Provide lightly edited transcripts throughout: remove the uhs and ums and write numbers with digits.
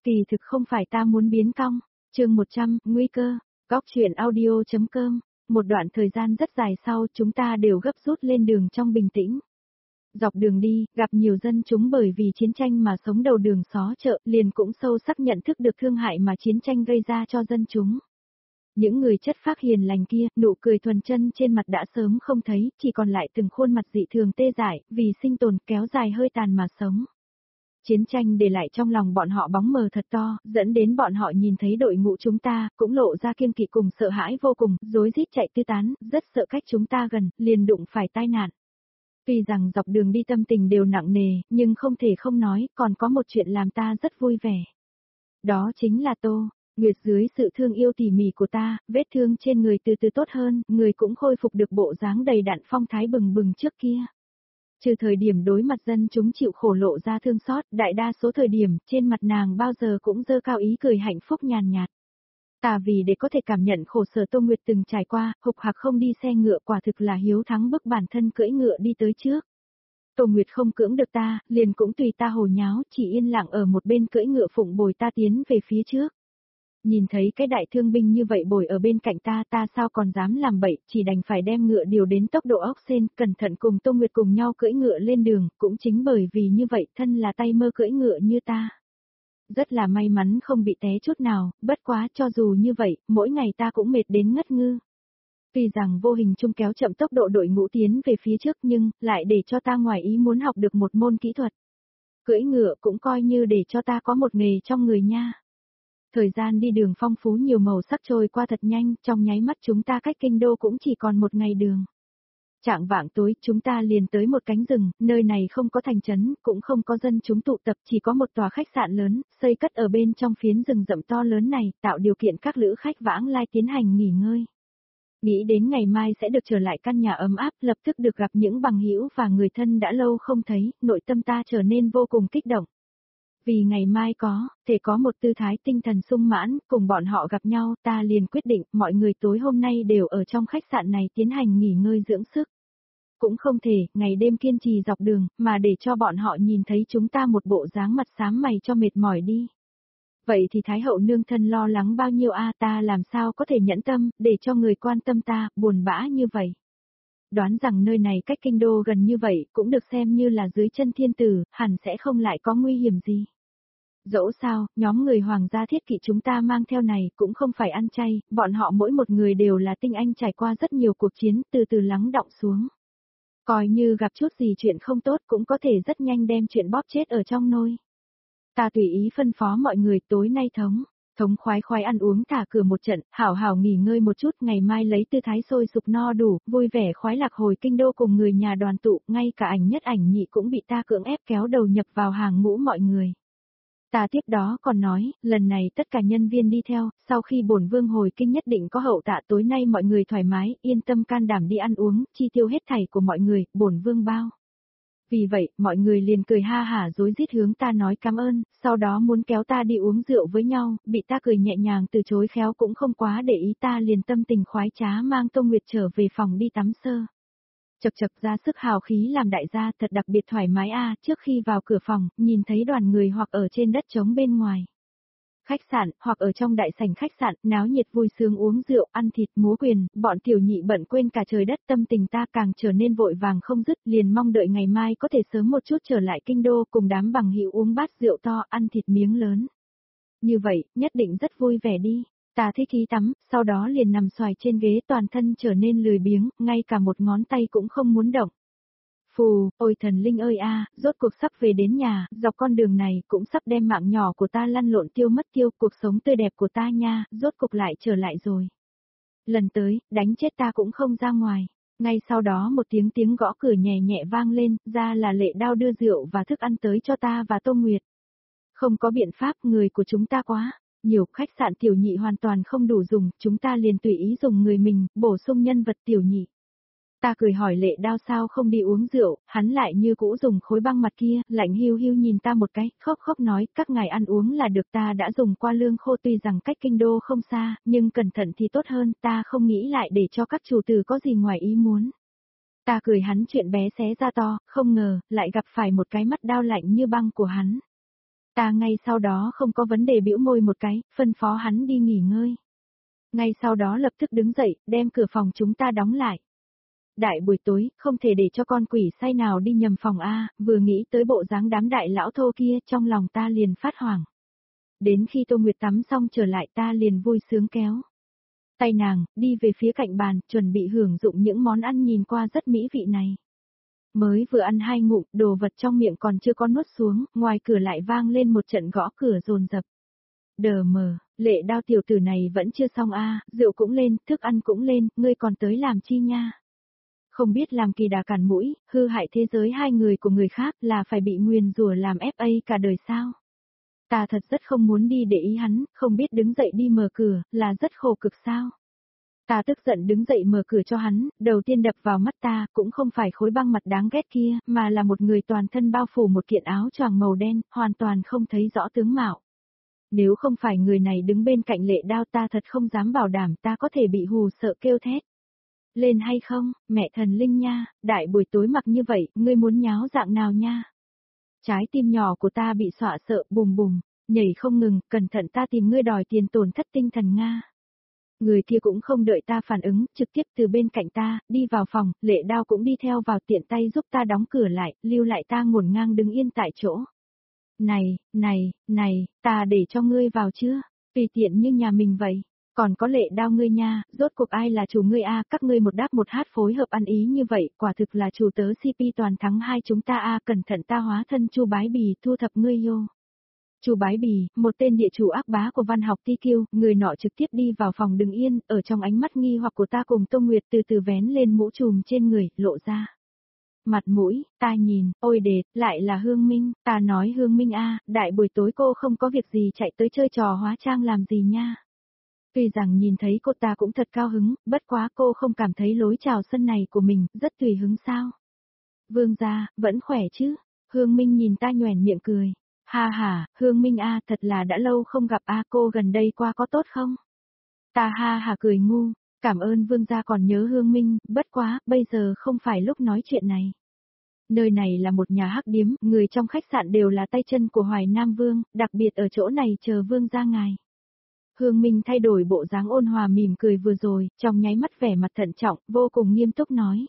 Kỳ thực không phải ta muốn biến cong. Chương 100, nguy cơ. Góc truyện audio.com. Một đoạn thời gian rất dài sau, chúng ta đều gấp rút lên đường trong bình tĩnh. Dọc đường đi, gặp nhiều dân chúng bởi vì chiến tranh mà sống đầu đường xó chợ, liền cũng sâu sắc nhận thức được thương hại mà chiến tranh gây ra cho dân chúng. Những người chất phác hiền lành kia, nụ cười thuần chân trên mặt đã sớm không thấy, chỉ còn lại từng khuôn mặt dị thường tê dại, vì sinh tồn kéo dài hơi tàn mà sống. Chiến tranh để lại trong lòng bọn họ bóng mờ thật to, dẫn đến bọn họ nhìn thấy đội ngũ chúng ta, cũng lộ ra kiêng kỵ cùng sợ hãi vô cùng, rối rít chạy tứ tán, rất sợ cách chúng ta gần, liền đụng phải tai nạn. Tuy rằng dọc đường đi tâm tình đều nặng nề, nhưng không thể không nói, còn có một chuyện làm ta rất vui vẻ. Đó chính là Tô Nguyệt dưới sự thương yêu tỉ mỉ của ta, vết thương trên người từ từ tốt hơn, người cũng khôi phục được bộ dáng đầy đặn phong thái bừng bừng trước kia. Trừ thời điểm đối mặt dân chúng chịu khổ lộ ra thương xót, đại đa số thời điểm, trên mặt nàng bao giờ cũng dơ cao ý cười hạnh phúc nhàn nhạt. Ta vì để có thể cảm nhận khổ sở Tô Nguyệt từng trải qua, hục hạc không đi xe ngựa quả thực là hiếu thắng bức bản thân cưỡi ngựa đi tới trước. Tô Nguyệt không cưỡng được ta, liền cũng tùy ta hồ nháo, chỉ yên lặng ở một bên cưỡi ngựa phụng bồi ta tiến về phía trước. Nhìn thấy cái đại thương binh như vậy bồi ở bên cạnh ta, ta sao còn dám làm bậy, chỉ đành phải đem ngựa điều đến tốc độ ốc sên, cẩn thận cùng Tô Nguyệt cùng nhau cưỡi ngựa lên đường, cũng chính bởi vì như vậy thân là tay mơ cưỡi ngựa như ta. Rất là may mắn không bị té chút nào, bất quá cho dù như vậy, mỗi ngày ta cũng mệt đến ngất ngư. Tuy rằng vô hình chung kéo chậm tốc độ đội ngũ tiến về phía trước nhưng, lại để cho ta ngoài ý muốn học được một môn kỹ thuật. Cưỡi ngựa cũng coi như để cho ta có một nghề trong người nha. Thời gian đi đường phong phú nhiều màu sắc trôi qua thật nhanh, trong nháy mắt chúng ta cách kinh đô cũng chỉ còn một ngày đường. Chạng vạng tối, chúng ta liền tới một cánh rừng, nơi này không có thành trấn, cũng không có dân chúng tụ tập, chỉ có một tòa khách sạn lớn, xây cất ở bên trong phiến rừng rậm to lớn này, tạo điều kiện các lữ khách vãng lai tiến hành nghỉ ngơi. Nghĩ đến ngày mai sẽ được trở lại căn nhà ấm áp, lập tức được gặp những bằng hữu và người thân đã lâu không thấy, nội tâm ta trở nên vô cùng kích động. Vì ngày mai thể có một tư thái tinh thần sung mãn, cùng bọn họ gặp nhau, ta liền quyết định, mọi người tối hôm nay đều ở trong khách sạn này tiến hành nghỉ ngơi dưỡng sức. Cũng không thể, ngày đêm kiên trì dọc đường, mà để cho bọn họ nhìn thấy chúng ta một bộ dáng mặt xám mày cho mệt mỏi đi. Vậy thì Thái hậu nương thân lo lắng bao nhiêu ta làm sao có thể nhẫn tâm, để cho người quan tâm ta, buồn bã như vậy. Đoán rằng nơi này cách kinh đô gần như vậy, cũng được xem như là dưới chân thiên tử, hẳn sẽ không lại có nguy hiểm gì. Dẫu sao, nhóm người hoàng gia thiết kỵ chúng ta mang theo này cũng không phải ăn chay, bọn họ mỗi một người đều là tinh anh trải qua rất nhiều cuộc chiến, từ từ lắng đọng xuống. Coi như gặp chút gì chuyện không tốt cũng có thể rất nhanh đem chuyện bóp chết ở trong nôi. Ta tùy ý phân phó mọi người tối nay thống khoái khoái ăn uống thả cửa một trận, hảo hảo nghỉ ngơi một chút, ngày mai lấy tư thái sôi sục no đủ, vui vẻ khoái lạc hồi kinh đô cùng người nhà đoàn tụ, ngay cả ảnh nhất ảnh nhị cũng bị ta cưỡng ép kéo đầu nhập vào hàng ngũ mọi người. Ta tiếp đó còn nói, lần này tất cả nhân viên đi theo, sau khi bổn vương hồi kinh nhất định có hậu tạ, tối nay mọi người thoải mái, yên tâm can đảm đi ăn uống, chi tiêu hết thảy của mọi người, bổn vương bao. Vì vậy, mọi người liền cười ha hả rối rít hướng ta nói cảm ơn, sau đó muốn kéo ta đi uống rượu với nhau, bị ta cười nhẹ nhàng từ chối khéo cũng không quá để ý, ta liền tâm tình khoái trá mang Tô Nguyệt trở về phòng đi tắm sơ. Chập chập ra sức hào khí làm đại gia thật đặc biệt thoải mái trước khi vào cửa phòng, nhìn thấy đoàn người hoặc ở trên đất trống bên ngoài khách sạn, hoặc ở trong đại sảnh khách sạn, náo nhiệt vui sướng uống rượu, ăn thịt, múa quyền, bọn tiểu nhị bận quên cả trời đất, tâm tình ta càng trở nên vội vàng không dứt, liền mong đợi ngày mai có thể sớm một chút trở lại kinh đô cùng đám bằng hữu uống bát rượu to, ăn thịt miếng lớn. Như vậy, nhất định rất vui vẻ đi. Ta thích khí tắm, sau đó liền nằm xoài trên ghế toàn thân trở nên lười biếng, ngay cả một ngón tay cũng không muốn động. Phù, ôi thần linh ơi rốt cuộc sắp về đến nhà, dọc con đường này cũng sắp đem mạng nhỏ của ta lăn lộn tiêu mất tiêu, cuộc sống tươi đẹp của ta nha, rốt cuộc lại trở lại rồi. Lần tới, đánh chết ta cũng không ra ngoài. Ngay sau đó một tiếng gõ cửa nhẹ nhẹ vang lên, ra là Lệ Đao đưa rượu và thức ăn tới cho ta và Tô Nguyệt. Không có biện pháp, người của chúng ta quá nhiều, khách sạn tiểu nhị hoàn toàn không đủ dùng, chúng ta liền tùy ý dùng người mình, bổ sung nhân vật tiểu nhị. Ta cười hỏi Lệ Đao sao không đi uống rượu, hắn lại như cũ dùng khối băng mặt kia, lạnh hiu hiu nhìn ta một cái, khóc khóc nói, các ngài ăn uống là được, ta đã dùng qua lương khô, tuy rằng cách kinh đô không xa, nhưng cẩn thận thì tốt hơn, ta không nghĩ lại để cho các chủ tử có gì ngoài ý muốn. Ta cười hắn chuyện bé xé ra to, không ngờ, lại gặp phải một cái mắt đao lạnh như băng của hắn. Ta ngay sau đó không có vấn đề bĩu môi một cái, phân phó hắn đi nghỉ ngơi. Ngay sau đó lập tức đứng dậy, đem cửa phòng chúng ta đóng lại. Đại buổi tối, không thể để cho con quỷ say nào đi nhầm phòng A, vừa nghĩ tới bộ dáng đám đại lão thô kia trong lòng ta liền phát hoảng. Đến khi Tô Nguyệt tắm xong trở lại ta liền vui sướng kéo tay nàng, đi về phía cạnh bàn, chuẩn bị hưởng dụng những món ăn nhìn qua rất mỹ vị này. Mới vừa ăn 2 ngụm, đồ vật trong miệng còn chưa có nuốt xuống, ngoài cửa lại vang lên một trận gõ cửa dồn dập. Đờ mờ, Lệ Đao tiểu tử này vẫn chưa xong a, rượu cũng lên, thức ăn cũng lên, ngươi còn tới làm chi nha? Không biết làm kỳ đà cản mũi, hư hại thế giới hai người của người khác là phải bị nguyền rủa làm FA cả đời sao? Ta thật rất không muốn đi để ý hắn, không biết đứng dậy đi mở cửa, là rất khổ cực sao? Ta tức giận đứng dậy mở cửa cho hắn, đầu tiên đập vào mắt ta cũng không phải khối băng mặt đáng ghét kia, mà là một người toàn thân bao phủ một kiện áo choàng màu đen, hoàn toàn không thấy rõ tướng mạo. Nếu không phải người này đứng bên cạnh Lệ Đao ta thật không dám bảo đảm ta có thể bị hù sợ kêu thét. Lên hay không, mẹ thần linh nha, đại buổi tối mặc như vậy, ngươi muốn nháo dạng nào nha? Trái tim nhỏ của ta bị dọa sợ bùm bùm, nhảy không ngừng, cẩn thận ta tìm ngươi đòi tiền tổn thất tinh thần Nga. Người kia cũng không đợi ta phản ứng, trực tiếp từ bên cạnh ta, đi vào phòng, Lệ Đao cũng đi theo vào tiện tay giúp ta đóng cửa lại, lưu lại ta ngổn ngang đứng yên tại chỗ. Này, ta để cho ngươi vào chưa? Tùy tiện như nhà mình vậy. Còn có Lệ Đao ngươi nha, rốt cuộc ai là chủ ngươi a, các ngươi một đáp một hát phối hợp ăn ý như vậy, quả thực là chủ tớ CP toàn thắng hai chúng ta a, cẩn thận ta hóa thân Chu Bái Bì thu thập ngươi vô. Chu Bái Bì, một tên địa chủ ác bá của văn học TQ, người nọ trực tiếp đi vào phòng đứng yên, ở trong ánh mắt nghi hoặc của ta cùng Tô Nguyệt từ từ vén lên mũ trùm trên người, lộ ra. Mặt mũi, ta nhìn, ôi đệt, lại là Hương Minh, ta nói Hương Minh a, đại buổi tối cô không có việc gì chạy tới chơi trò hóa trang làm gì nha. Tuy rằng nhìn thấy cô ta cũng thật cao hứng, bất quá cô không cảm thấy lối chào sân này của mình, rất tùy hứng sao. Vương gia, vẫn khỏe chứ, Hương Minh nhìn ta nhoẻn miệng cười. Ha ha, Hương Minh a, thật là đã lâu không gặp a, cô gần đây qua có tốt không? Ta ha ha cười ngu, cảm ơn vương gia còn nhớ Hương Minh, bất quá, bây giờ không phải lúc nói chuyện này. Nơi này là một nhà hắc điếm, người trong khách sạn đều là tay chân của Hoài Nam Vương, đặc biệt ở chỗ này chờ vương gia ngài. Hương Minh thay đổi bộ dáng ôn hòa mỉm cười vừa rồi, trong nháy mắt vẻ mặt thận trọng, vô cùng nghiêm túc nói.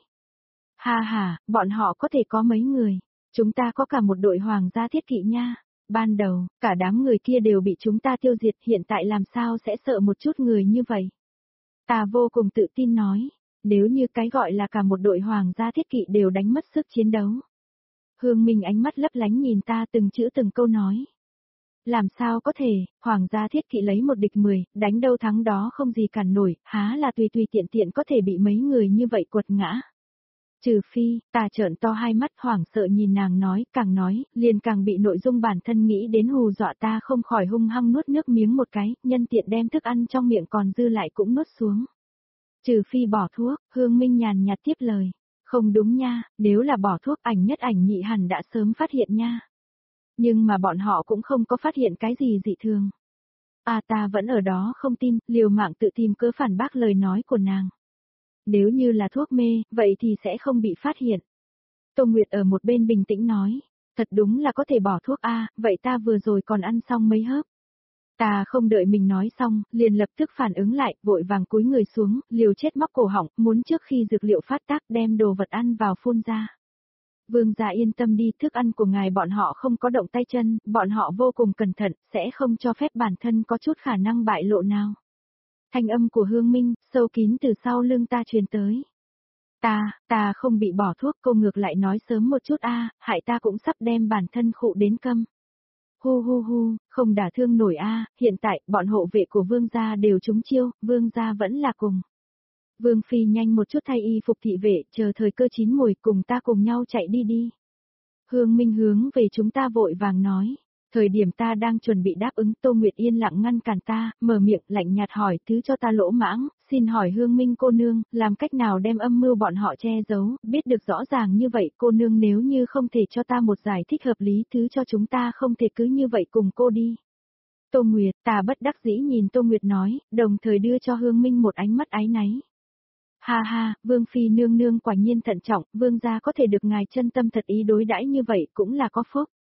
Ha ha, bọn họ có thể có mấy người, chúng ta có cả một đội hoàng gia thiết kỵ nha. Ban đầu, cả đám người kia đều bị chúng ta tiêu diệt, hiện tại làm sao sẽ sợ một chút người như vậy. Ta vô cùng tự tin nói, nếu như cái gọi là cả một đội hoàng gia thiết kỵ đều đánh mất sức chiến đấu. Hương Minh ánh mắt lấp lánh nhìn ta từng chữ từng câu nói. Làm sao có thể, hoàng gia thiết kỵ lấy một địch 10, đánh đâu thắng đó không gì cản nổi, há là tùy tùy tiện tiện có thể bị mấy người như vậy quật ngã. Trừ phi, ta trợn to hai mắt hoảng sợ nhìn nàng nói, liền càng bị nội dung bản thân nghĩ đến hù dọa ta không khỏi hung hăng nuốt nước miếng một cái, nhân tiện đem thức ăn trong miệng còn dư lại cũng nuốt xuống. Trừ phi bỏ thuốc, Hương Minh nhàn nhạt tiếp lời. Không đúng nha, nếu là bỏ thuốc ảnh nhất ảnh nhị hẳn đã sớm phát hiện nha. Nhưng mà bọn họ cũng không có phát hiện cái gì dị thường. Ta vẫn ở đó không tin, liều mạng tự tìm cớ phản bác lời nói của nàng. Nếu như là thuốc mê, vậy thì sẽ không bị phát hiện. Tô Nguyệt ở một bên bình tĩnh nói, thật đúng là có thể bỏ thuốc vậy ta vừa rồi còn ăn xong mấy hớp. Ta không đợi mình nói xong, liền lập tức phản ứng lại, vội vàng cúi người xuống, liều chết móc cổ họng, muốn trước khi dược liệu phát tác đem đồ vật ăn vào phun ra. Vương gia yên tâm đi, thức ăn của ngài bọn họ không có động tay chân, bọn họ vô cùng cẩn thận, sẽ không cho phép bản thân có chút khả năng bại lộ nào. Thanh âm của Hương Minh, sâu kín từ sau lưng ta truyền tới. Ta không bị bỏ thuốc, cô ngược lại nói sớm một chút hại ta cũng sắp đem bản thân khụ đến câm. Hu, không đả thương nổi hiện tại, bọn hộ vệ của vương gia đều trúng chiêu, vương gia vẫn là cùng. Vương phi nhanh một chút thay y phục thị vệ, chờ thời cơ chín mùi cùng ta cùng nhau chạy đi. Hương Minh hướng về chúng ta vội vàng nói. Thời điểm ta đang chuẩn bị đáp ứng, Tô Nguyệt yên lặng ngăn cản ta, mở miệng lạnh nhạt hỏi thứ cho ta lỗ mãng, xin hỏi Hương Minh cô nương, làm cách nào đem âm mưu bọn họ che giấu, biết được rõ ràng như vậy cô nương nếu như không thể cho ta một giải thích hợp lý thứ cho chúng ta không thể cứ như vậy cùng cô đi. Tô Nguyệt, ta bất đắc dĩ nhìn Tô Nguyệt nói, đồng thời đưa cho Hương Minh một ánh mắt áy náy. Ha, Vương Phi nương nương quả nhiên thận trọng, Vương gia có thể được ngài chân tâm thật ý đối đãi như vậy cũng là có phúc.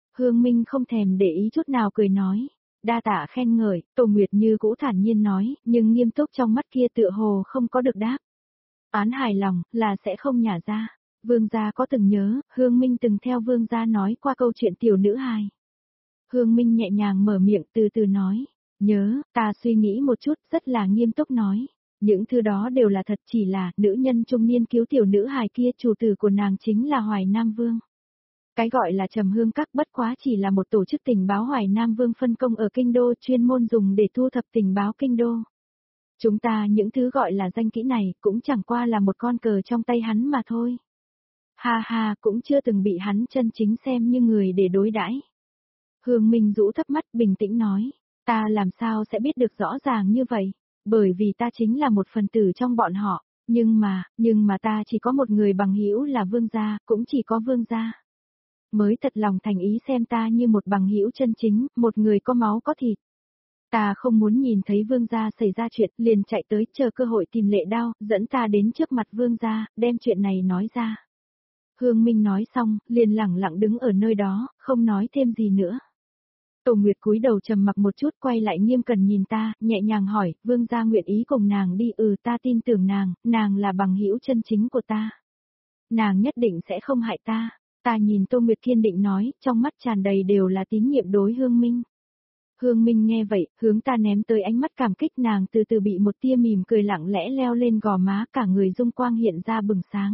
Hương Minh không thèm để ý chút nào cười nói. Đa tạ khen ngợi, Tô Nguyệt như cũ thản nhiên nói, nhưng nghiêm túc trong mắt kia tựa hồ không có được đáp. Án hài lòng, là sẽ không nhả ra. Vương gia có từng nhớ, Hương Minh từng theo vương gia nói qua câu chuyện tiểu nữ hài. Hương Minh nhẹ nhàng mở miệng từ từ nói. Nhớ, ta suy nghĩ một chút, rất là nghiêm túc nói. Những thứ đó đều là thật, chỉ là, nữ nhân trung niên cứu tiểu nữ hài kia, chủ tử của nàng chính là Hoài Nam Vương. Cái gọi là Trầm Hương Các bất quá chỉ là một tổ chức tình báo Hoài Nam Vương phân công ở kinh đô, chuyên môn dùng để thu thập tình báo kinh đô. Chúng ta những thứ gọi là danh kỹ này cũng chẳng qua là một con cờ trong tay hắn mà thôi. Ha ha, cũng chưa từng bị hắn chân chính xem như người để đối đãi. Hương Minh rũ thấp mắt bình tĩnh nói, ta làm sao sẽ biết được rõ ràng như vậy, bởi vì ta chính là một phần tử trong bọn họ, nhưng mà ta chỉ có một người bằng hữu là vương gia, cũng chỉ có vương gia. Mới thật lòng thành ý xem ta như một bằng hữu chân chính, một người có máu có thịt. Ta không muốn nhìn thấy vương gia xảy ra chuyện, liền chạy tới chờ cơ hội tìm Lệ Đao, dẫn ta đến trước mặt vương gia, đem chuyện này nói ra. Hương Minh nói xong, liền lẳng lặng đứng ở nơi đó, không nói thêm gì nữa. Tô Nguyệt cúi đầu trầm mặc một chút, quay lại nghiêm cẩn nhìn ta, nhẹ nhàng hỏi, vương gia nguyện ý cùng nàng đi, ta tin tưởng nàng là bằng hữu chân chính của ta. Nàng nhất định sẽ không hại ta. Ta nhìn Tô Nguyệt kiên định nói, trong mắt tràn đầy đều là tín nhiệm đối Hương Minh. Hương Minh nghe vậy, hướng ta ném tới ánh mắt cảm kích, nàng từ từ bị một tia mỉm cười lặng lẽ leo lên gò má, cả người dung quang hiện ra bừng sáng.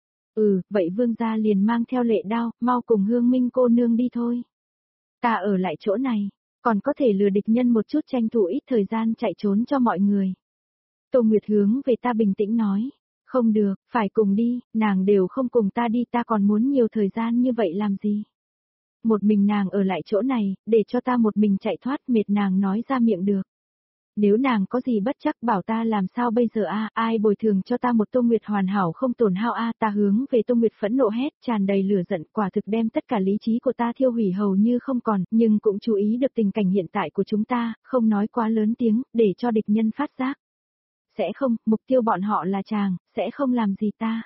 Vậy vương gia liền mang theo Lệ Đao, mau cùng Hương Minh cô nương đi thôi. Ta ở lại chỗ này, còn có thể lừa địch nhân một chút, tranh thủ ít thời gian chạy trốn cho mọi người. Tô Nguyệt hướng về ta bình tĩnh nói. Không được, phải cùng đi, nàng đều không cùng ta đi, ta còn muốn nhiều thời gian như vậy làm gì? Một mình nàng ở lại chỗ này, để cho ta một mình chạy thoát, mệt nàng nói ra miệng được. Nếu nàng có gì bất chắc bảo ta làm sao bây giờ ai bồi thường cho ta một Tô Nguyệt hoàn hảo không tổn hao ta hướng về Tô Nguyệt phẫn nộ hét, tràn đầy lửa giận, quả thực đem tất cả lý trí của ta thiêu hủy hầu như không còn, nhưng cũng chú ý được tình cảnh hiện tại của chúng ta, không nói quá lớn tiếng, để cho địch nhân phát giác. Sẽ không, mục tiêu bọn họ là chàng, sẽ không làm gì ta.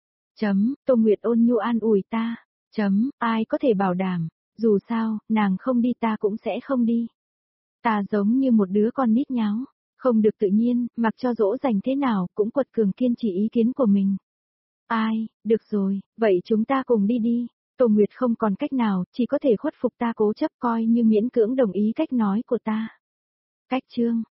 Tô Nguyệt ôn nhu an ủi ta. Ai có thể bảo đảm, dù sao, nàng không đi ta cũng sẽ không đi. Ta giống như một đứa con nít nháo, không được tự nhiên, mặc cho dỗ dành thế nào, cũng quật cường kiên trì ý kiến của mình. Được rồi, vậy chúng ta cùng đi đi. Tô Nguyệt không còn cách nào, chỉ có thể khuất phục ta, cố chấp coi như miễn cưỡng đồng ý cách nói của ta. Cách chương